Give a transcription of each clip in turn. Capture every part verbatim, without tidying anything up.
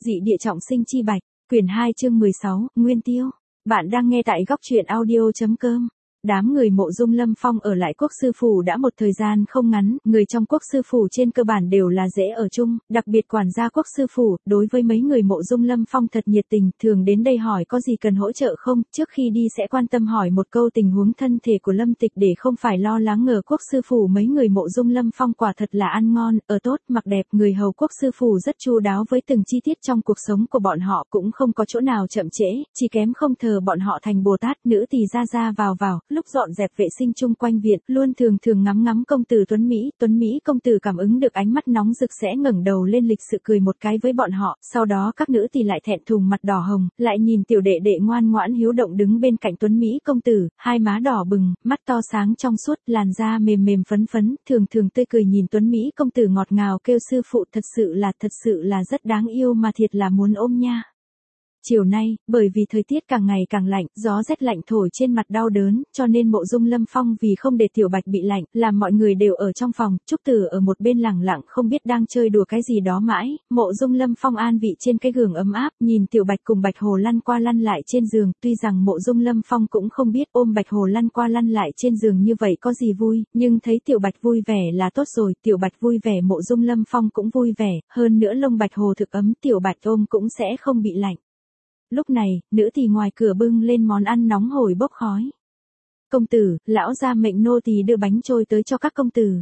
Dị địa trọng sinh chi bạch, quyển hai chương mười sáu, Nguyên Tiêu. Bạn đang nghe tại góc truyện audio.com. Đám người Mộ Dung Lâm Phong ở lại Quốc Sư Phủ đã một thời gian không ngắn, người trong Quốc Sư Phủ trên cơ bản đều là dễ ở chung, đặc biệt quản gia Quốc Sư Phủ, đối với mấy người Mộ Dung Lâm Phong thật nhiệt tình, thường đến đây hỏi có gì cần hỗ trợ không, trước khi đi sẽ quan tâm hỏi một câu tình huống thân thể của Lâm Tịch để không phải lo lắng. Ngờ Quốc Sư Phủ mấy người Mộ Dung Lâm Phong quả thật là ăn ngon, ở tốt, mặc đẹp, người hầu Quốc Sư Phủ rất chu đáo với từng chi tiết trong cuộc sống của bọn họ, cũng không có chỗ nào chậm trễ, chỉ kém không thờ bọn họ thành Bồ Tát. Nữ tỳ ra ra vào vào, lúc dọn dẹp vệ sinh chung quanh viện, luôn thường thường ngắm ngắm công tử Tuấn Mỹ, Tuấn Mỹ công tử cảm ứng được ánh mắt nóng rực sẽ ngẩng đầu lên lịch sự cười một cái với bọn họ, sau đó các nữ tỳ lại thẹn thùng mặt đỏ hồng, lại nhìn tiểu đệ đệ ngoan ngoãn hiếu động đứng bên cạnh Tuấn Mỹ công tử, hai má đỏ bừng, mắt to sáng trong suốt, làn da mềm mềm phấn phấn, thường thường tươi cười nhìn Tuấn Mỹ công tử ngọt ngào kêu sư phụ, thật sự là thật sự là rất đáng yêu mà thiệt là muốn ôm nha. Chiều nay, bởi vì thời tiết càng ngày càng lạnh, gió rét lạnh thổi trên mặt đau đớn, cho nên Mộ Dung Lâm Phong vì không để Tiểu Bạch bị lạnh, làm mọi người đều ở trong phòng, Trúc Tử ở một bên lẳng lặng không biết đang chơi đùa cái gì đó mãi. Mộ Dung Lâm Phong an vị trên cái giường ấm áp, nhìn Tiểu Bạch cùng Bạch Hồ lăn qua lăn lại trên giường, tuy rằng Mộ Dung Lâm Phong cũng không biết ôm Bạch Hồ lăn qua lăn lại trên giường như vậy có gì vui, nhưng thấy Tiểu Bạch vui vẻ là tốt rồi, Tiểu Bạch vui vẻ Mộ Dung Lâm Phong cũng vui vẻ, hơn nữa lông Bạch Hồ thực ấm, Tiểu Bạch ôm cũng sẽ không bị lạnh. Lúc này, nữ tỳ ngoài cửa bưng lên món ăn nóng hổi bốc khói. Công tử, lão gia mệnh nô tỳ đưa bánh trôi tới cho các công tử.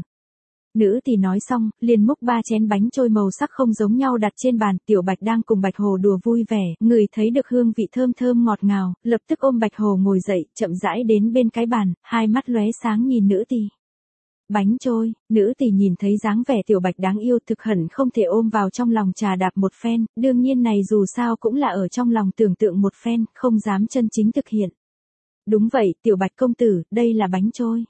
Nữ tỳ nói xong, liền múc ba chén bánh trôi màu sắc không giống nhau đặt trên bàn. Tiểu Bạch đang cùng Bạch Hồ đùa vui vẻ, người thấy được hương vị thơm thơm ngọt ngào, lập tức ôm Bạch Hồ ngồi dậy, chậm rãi đến bên cái bàn, hai mắt lóe sáng nhìn nữ tỳ. Bánh trôi, nữ tỳ nhìn thấy dáng vẻ Tiểu Bạch đáng yêu thực hẳn không thể ôm vào trong lòng trà đạp một phen, đương nhiên này dù sao cũng là ở trong lòng tưởng tượng một phen, không dám chân chính thực hiện. Đúng vậy, Tiểu Bạch công tử, đây là bánh trôi.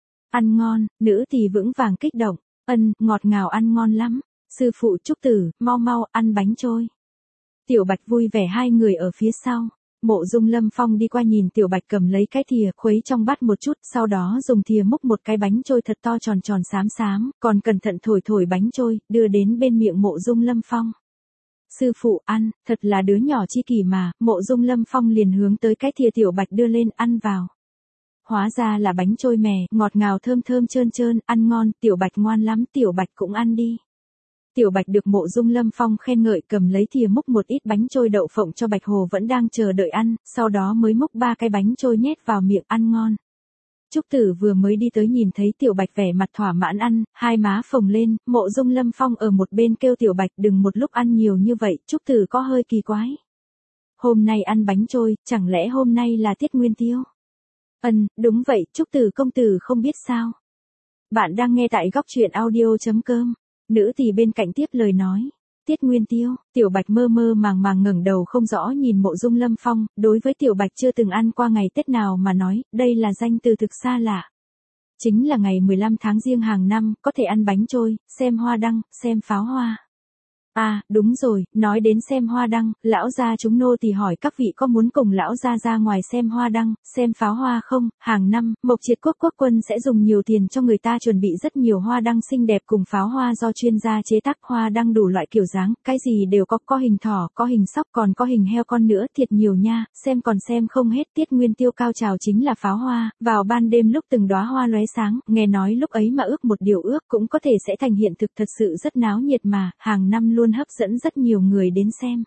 Ăn ngon, nữ tỳ vững vàng kích động, ân, ngọt ngào ăn ngon lắm, sư phụ Trúc Tử, mau mau, ăn bánh trôi. Tiểu Bạch vui vẻ hai người ở phía sau. Mộ Dung Lâm Phong đi qua nhìn Tiểu Bạch cầm lấy cái thìa khuấy trong bát một chút, sau đó dùng thìa múc một cái bánh trôi thật to tròn tròn xám xám, còn cẩn thận thổi thổi bánh trôi, đưa đến bên miệng Mộ Dung Lâm Phong. Sư phụ ăn, thật là đứa nhỏ chi kỷ mà, Mộ Dung Lâm Phong liền hướng tới cái thìa Tiểu Bạch đưa lên ăn vào. Hóa ra là bánh trôi mè, ngọt ngào thơm thơm trơn trơn, ăn ngon, Tiểu Bạch ngoan lắm, Tiểu Bạch cũng ăn đi. Tiểu Bạch được Mộ Dung Lâm Phong khen ngợi cầm lấy thìa múc một ít bánh trôi đậu phộng cho Bạch Hồ vẫn đang chờ đợi ăn, sau đó mới múc ba cái bánh trôi nhét vào miệng ăn ngon. Trúc Tử vừa mới đi tới nhìn thấy Tiểu Bạch vẻ mặt thỏa mãn ăn, hai má phồng lên, Mộ Dung Lâm Phong ở một bên kêu Tiểu Bạch đừng một lúc ăn nhiều như vậy, Trúc Tử có hơi kỳ quái. Hôm nay ăn bánh trôi, chẳng lẽ hôm nay là tiết Nguyên Tiêu? Ừm, đúng vậy, Trúc Tử công tử không biết sao. Bạn đang nghe tại góc truyện audio.com. Nữ tỳ bên cạnh tiếp lời nói, tiết Nguyên Tiêu, Tiểu Bạch mơ mơ màng màng ngẩng đầu không rõ nhìn Mộ Dung Lâm Phong, đối với Tiểu Bạch chưa từng ăn qua ngày Tết nào mà nói, đây là danh từ thực xa lạ. Chính là ngày mười lăm tháng Giêng hàng năm, có thể ăn bánh trôi, xem hoa đăng, xem pháo hoa. À, đúng rồi, nói đến xem hoa đăng, lão gia chúng nô tỳ hỏi các vị có muốn cùng lão gia ra ngoài xem hoa đăng, xem pháo hoa không? Hàng năm, Mộc Triệt Quốc quốc quân sẽ dùng nhiều tiền cho người ta chuẩn bị rất nhiều hoa đăng xinh đẹp cùng pháo hoa do chuyên gia chế tác, hoa đăng đủ loại kiểu dáng, cái gì đều có, có hình thỏ, có hình sóc, còn có hình heo con nữa, thiệt nhiều nha, xem còn xem không hết. Tiết Nguyên Tiêu cao trào chính là pháo hoa, vào ban đêm lúc từng đóa hoa lóe sáng, nghe nói lúc ấy mà ước một điều ước cũng có thể sẽ thành hiện thực, thật sự rất náo nhiệt mà, hàng năm luôn hấp dẫn rất nhiều người đến xem.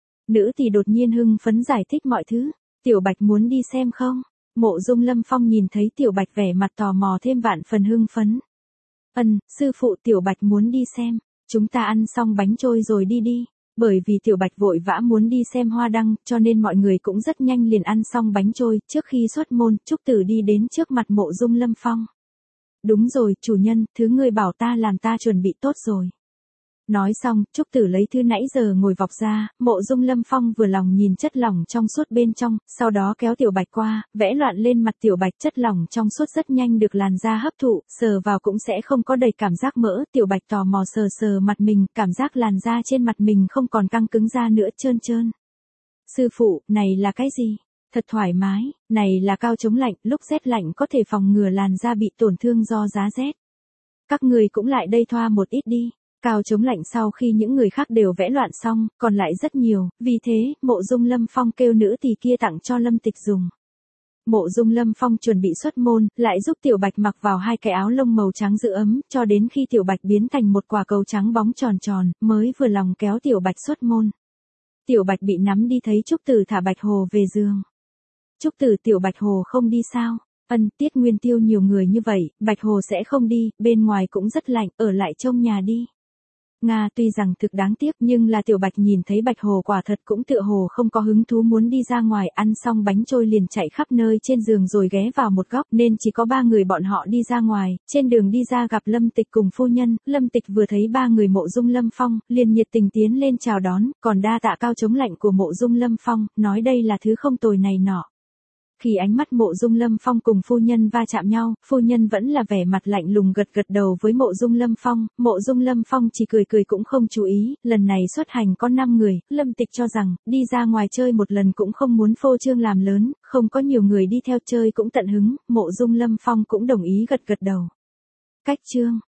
Nữ tỳ đột nhiên hưng phấn giải thích mọi thứ. Tiểu Bạch muốn đi xem không? Mộ Dung Lâm Phong nhìn thấy Tiểu Bạch vẻ mặt tò mò thêm vạn phần hưng phấn. Ừm, sư phụ Tiểu Bạch muốn đi xem. Chúng ta ăn xong bánh trôi rồi đi đi. Bởi vì Tiểu Bạch vội vã muốn đi xem hoa đăng, cho nên mọi người cũng rất nhanh liền ăn xong bánh trôi. Trước khi xuất môn, Trúc Tử đi đến trước mặt Mộ Dung Lâm Phong. Đúng rồi, chủ nhân, thứ ngươi bảo ta làm ta chuẩn bị tốt rồi. Nói xong, Trúc Tử lấy thư nãy giờ ngồi vọc ra, Mộ Dung Lâm Phong vừa lòng nhìn chất lỏng trong suốt bên trong, sau đó kéo Tiểu Bạch qua, vẽ loạn lên mặt Tiểu Bạch, chất lỏng trong suốt rất nhanh được làn da hấp thụ, sờ vào cũng sẽ không có đầy cảm giác mỡ. Tiểu Bạch tò mò sờ sờ mặt mình, cảm giác làn da trên mặt mình không còn căng cứng ra nữa, trơn trơn. Sư phụ, này là cái gì? Thật thoải mái, này là cao chống lạnh, lúc rét lạnh có thể phòng ngừa làn da bị tổn thương do giá rét. Các người cũng lại đây thoa một ít đi. Cao chống lạnh sau khi những người khác đều vẽ loạn xong, còn lại rất nhiều, vì thế, Mộ Dung Lâm Phong kêu nữ tỳ kia tặng cho Lâm Tịch dùng. Mộ Dung Lâm Phong chuẩn bị xuất môn, lại giúp Tiểu Bạch mặc vào hai cái áo lông màu trắng giữ ấm, cho đến khi Tiểu Bạch biến thành một quả cầu trắng bóng tròn tròn, mới vừa lòng kéo Tiểu Bạch xuất môn. Tiểu Bạch bị nắm đi thấy Trúc Tử thả Bạch Hồ về giường. Trúc Tử Tiểu Bạch Hồ không đi sao? Ân, Tiết Nguyên Tiêu nhiều người như vậy, Bạch Hồ sẽ không đi, bên ngoài cũng rất lạnh, ở lại trong nhà đi. Nga tuy rằng thực đáng tiếc nhưng là Tiểu Bạch nhìn thấy Bạch Hồ quả thật cũng tựa hồ không có hứng thú muốn đi ra ngoài, ăn xong bánh trôi liền chạy khắp nơi trên giường rồi ghé vào một góc nên chỉ có ba người bọn họ đi ra ngoài, trên đường đi ra gặp Lâm Tịch cùng phu nhân, Lâm Tịch vừa thấy ba người Mộ Dung Lâm Phong, liền nhiệt tình tiến lên chào đón, còn đa tạ Cao chống lạnh của Mộ Dung Lâm Phong, nói đây là thứ không tồi này nọ. Khi ánh mắt Mộ Dung Lâm Phong cùng phu nhân va chạm nhau, phu nhân vẫn là vẻ mặt lạnh lùng gật gật đầu với Mộ Dung Lâm Phong, Mộ Dung Lâm Phong chỉ cười cười cũng không chú ý, lần này xuất hành có năm người, Lâm Tịch cho rằng, đi ra ngoài chơi một lần cũng không muốn phô trương làm lớn, không có nhiều người đi theo chơi cũng tận hứng, Mộ Dung Lâm Phong cũng đồng ý gật gật đầu. Cách chương